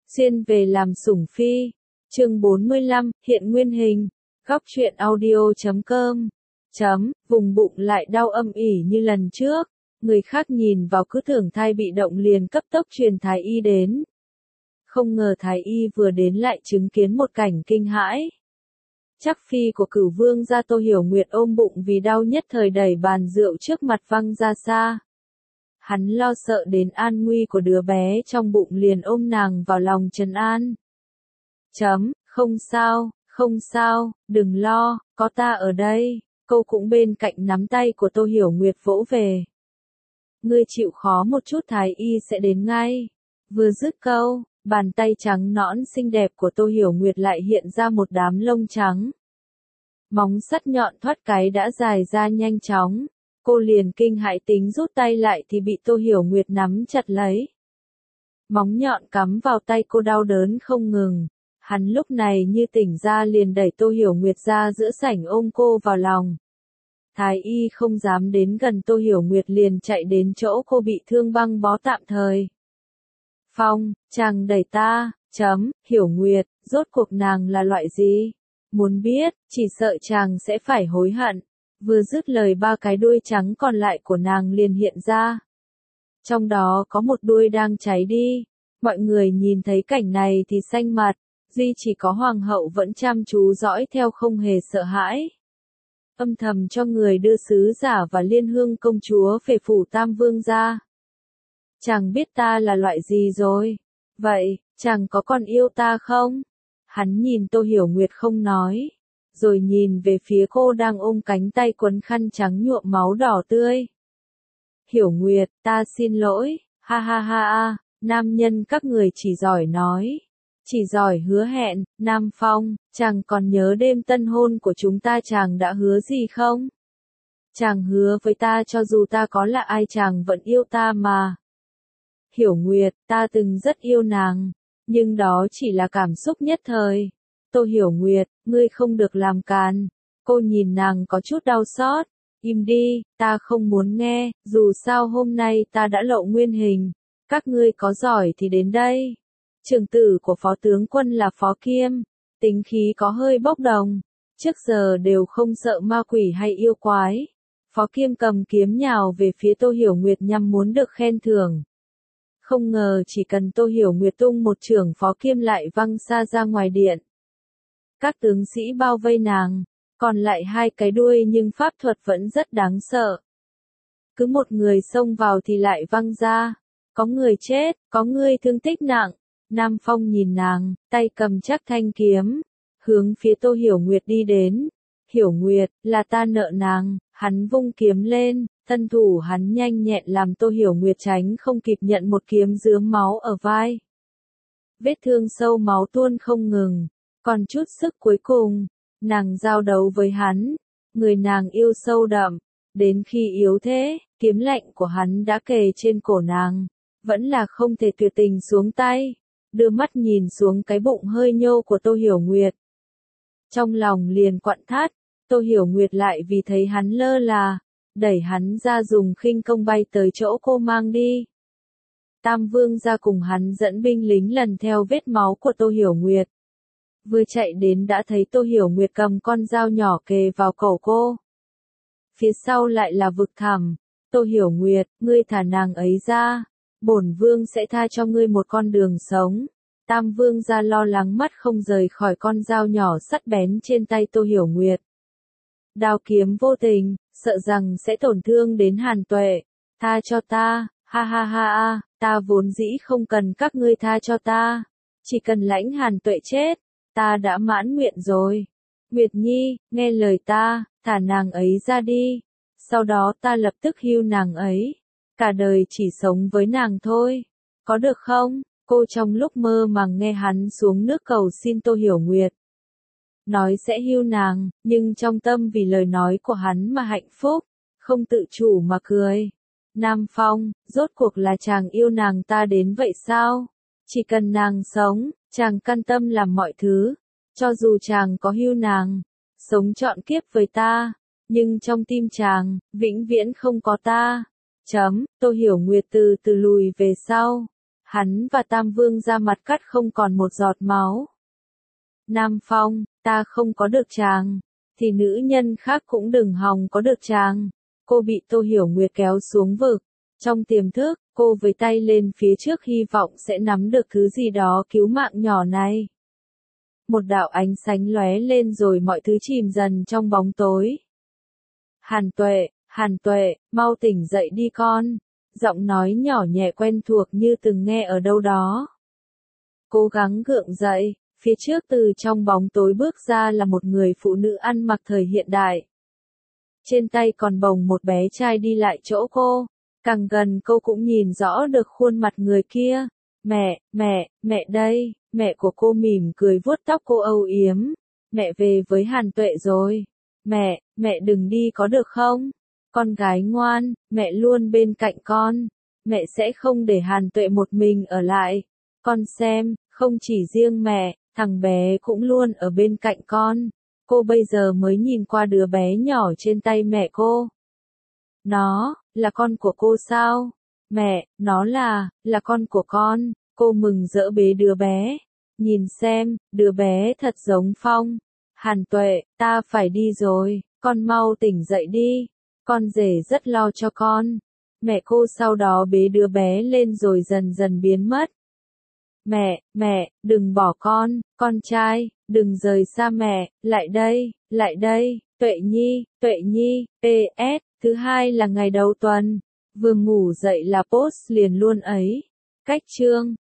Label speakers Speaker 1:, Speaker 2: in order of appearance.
Speaker 1: Xuyên về làm sủng phi. Chương 45, hiện nguyên hình. Góc truyện audio.com. Vùng bụng lại đau âm ỉ như lần trước. Người khác nhìn vào cứ tưởng thai bị động liền cấp tốc truyền thái y đến. Không ngờ thái y vừa đến lại chứng kiến một cảnh kinh hãi. Chắc phi của Cửu Vương gia Tô Hiểu Nguyệt ôm bụng vì đau nhất thời đẩy bàn rượu trước mặt văng ra xa. Hắn lo sợ đến an nguy của đứa bé trong bụng liền ôm nàng vào lòng trấn an. Không sao, đừng lo, có ta ở đây. Cô cũng bên cạnh nắm tay của Tô Hiểu Nguyệt vỗ về. Ngươi chịu khó một chút thái y sẽ đến ngay. Vừa dứt câu, bàn tay trắng nõn xinh đẹp của Tô Hiểu Nguyệt lại hiện ra một đám lông trắng. Móng sắt nhọn thoát cái đã dài ra nhanh chóng. Cô liền kinh hãi tính rút tay lại thì bị Tô Hiểu Nguyệt nắm chặt lấy. Móng nhọn cắm vào tay cô đau đớn không ngừng. Hắn lúc này như tỉnh ra liền đẩy Tô Hiểu Nguyệt ra giữa sảnh ôm cô vào lòng. Thái y không dám đến gần Tô Hiểu Nguyệt liền chạy đến chỗ cô bị thương băng bó tạm thời. Phong, chàng đẩy ta, Hiểu Nguyệt, rốt cuộc nàng là loại gì? Muốn biết, chỉ sợ chàng sẽ phải hối hận. Vừa dứt lời ba cái đuôi trắng còn lại của nàng liền hiện ra. Trong đó có một đuôi đang cháy đi. Mọi người nhìn thấy cảnh này thì xanh mặt, duy chỉ có hoàng hậu vẫn chăm chú dõi theo không hề sợ hãi. Âm thầm cho người đưa sứ giả và liên hương công chúa về phủ Tam Vương gia. Chàng biết ta là loại gì rồi? Vậy, chàng có còn yêu ta không? Hắn nhìn Tô Hiểu Nguyệt không nói. Rồi nhìn về phía cô đang ôm cánh tay quấn khăn trắng nhuộm máu đỏ tươi. Hiểu Nguyệt, ta xin lỗi, ha, nam nhân các người chỉ giỏi nói. Chỉ giỏi hứa hẹn, Nam Phong, chàng còn nhớ đêm tân hôn của chúng ta chàng đã hứa gì không? Chàng hứa với ta cho dù ta có là ai chàng vẫn yêu ta mà. Hiểu Nguyệt, ta từng rất yêu nàng, nhưng đó chỉ là cảm xúc nhất thời. Tô Hiểu Nguyệt, ngươi không được làm càn. Cô nhìn nàng có chút đau xót. Im đi, ta không muốn nghe, dù sao hôm nay ta đã lộ nguyên hình. Các ngươi có giỏi thì đến đây. Trưởng tử của phó tướng quân là Phó Kiêm, tính khí có hơi bốc đồng, trước giờ đều không sợ ma quỷ hay yêu quái. Phó Kiêm cầm kiếm nhào về phía Tô Hiểu Nguyệt nhằm muốn được khen thưởng. Không ngờ chỉ cần Tô Hiểu Nguyệt tung một chưởng Phó Kiêm lại văng xa ra ngoài điện. Các tướng sĩ bao vây nàng, còn lại hai cái đuôi nhưng pháp thuật vẫn rất đáng sợ. Cứ một người xông vào thì lại văng ra, có người chết, có người thương tích nặng. Nam Phong nhìn nàng, tay cầm chắc thanh kiếm, hướng phía Tô Hiểu Nguyệt đi đến. Hiểu Nguyệt, là ta nợ nàng, hắn vung kiếm lên, thân thủ hắn nhanh nhẹn làm Tô Hiểu Nguyệt tránh không kịp nhận một kiếm rướm máu ở vai. Vết thương sâu máu tuôn không ngừng, còn chút sức cuối cùng, nàng giao đấu với hắn, người nàng yêu sâu đậm, đến khi yếu thế, kiếm lạnh của hắn đã kề trên cổ nàng, vẫn là không thể tuyệt tình xuống tay. Đưa mắt nhìn xuống cái bụng hơi nhô của Tô Hiểu Nguyệt. Trong lòng liền quặn thắt, Tô Hiểu Nguyệt lại vì thấy hắn lơ là, đẩy hắn ra dùng khinh công bay tới chỗ cô mang đi. Tam Vương gia cùng hắn dẫn binh lính lần theo vết máu của Tô Hiểu Nguyệt. Vừa chạy đến đã thấy Tô Hiểu Nguyệt cầm con dao nhỏ kề vào cổ cô. Phía sau lại là vực thẳm. Tô Hiểu Nguyệt, ngươi thả nàng ấy ra. Bổn vương sẽ tha cho ngươi một con đường sống. Tam Vương gia lo lắng mắt không rời khỏi con dao nhỏ sắt bén trên tay Tô Hiểu Nguyệt. Đao kiếm vô tình, sợ rằng sẽ tổn thương đến Hàn Tuệ. Tha cho ta, ha, ta vốn dĩ không cần các ngươi tha cho ta. Chỉ cần lãnh Hàn Tuệ chết, ta đã mãn nguyện rồi. Nguyệt Nhi, nghe lời ta, thả nàng ấy ra đi. Sau đó ta lập tức hưu nàng ấy. Cả đời chỉ sống với nàng thôi. Có được không? Cô trong lúc mơ màng nghe hắn xuống nước cầu xin Tô Hiểu Nguyệt. Nói sẽ hưu nàng, nhưng trong tâm vì lời nói của hắn mà hạnh phúc, không tự chủ mà cười. Nam Phong, rốt cuộc là chàng yêu nàng ta đến vậy sao? Chỉ cần nàng sống, chàng can tâm làm mọi thứ. Cho dù chàng có hưu nàng, sống trọn kiếp với ta, nhưng trong tim chàng, vĩnh viễn không có ta. Tô Hiểu Nguyệt từ từ lùi về sau. Hắn và Tam Vương ra mặt cắt không còn một giọt máu. Nam Phong, ta không có được chàng, thì nữ nhân khác cũng đừng hòng có được chàng. Cô bị Tô Hiểu Nguyệt kéo xuống vực. Trong tiềm thức, cô với tay lên phía trước hy vọng sẽ nắm được thứ gì đó cứu mạng nhỏ này. Một đạo ánh sáng lóe lên rồi mọi thứ chìm dần trong bóng tối. Hàn Tuệ, mau tỉnh dậy đi con. Giọng nói nhỏ nhẹ quen thuộc như từng nghe ở đâu đó. Cố gắng gượng dậy, phía trước từ trong bóng tối bước ra là một người phụ nữ ăn mặc thời hiện đại. Trên tay còn bồng một bé trai đi lại chỗ cô. Càng gần cô cũng nhìn rõ được khuôn mặt người kia. Mẹ đây, mẹ của cô mỉm cười vuốt tóc cô âu yếm. Mẹ về với Hàn Tuệ rồi. Mẹ đừng đi có được không? Con gái ngoan, mẹ luôn bên cạnh con. Mẹ sẽ không để Hàn Tuệ một mình ở lại. Con xem, không chỉ riêng mẹ, thằng bé cũng luôn ở bên cạnh con. Cô bây giờ mới nhìn qua đứa bé nhỏ trên tay mẹ cô. Nó, là con của cô sao? Mẹ, nó là con của con. Cô mừng rỡ bế đứa bé. Nhìn xem, đứa bé thật giống Phong. Hàn Tuệ, ta phải đi rồi, con mau tỉnh dậy đi. Con rể rất lo cho con. Mẹ cô sau đó bế đứa bé lên rồi dần dần biến mất. Mẹ, đừng bỏ con trai, đừng rời xa mẹ, lại đây, Tuệ Nhi, PS, thứ hai là ngày đầu tuần, vừa ngủ dậy là post liền luôn ấy. Cách chương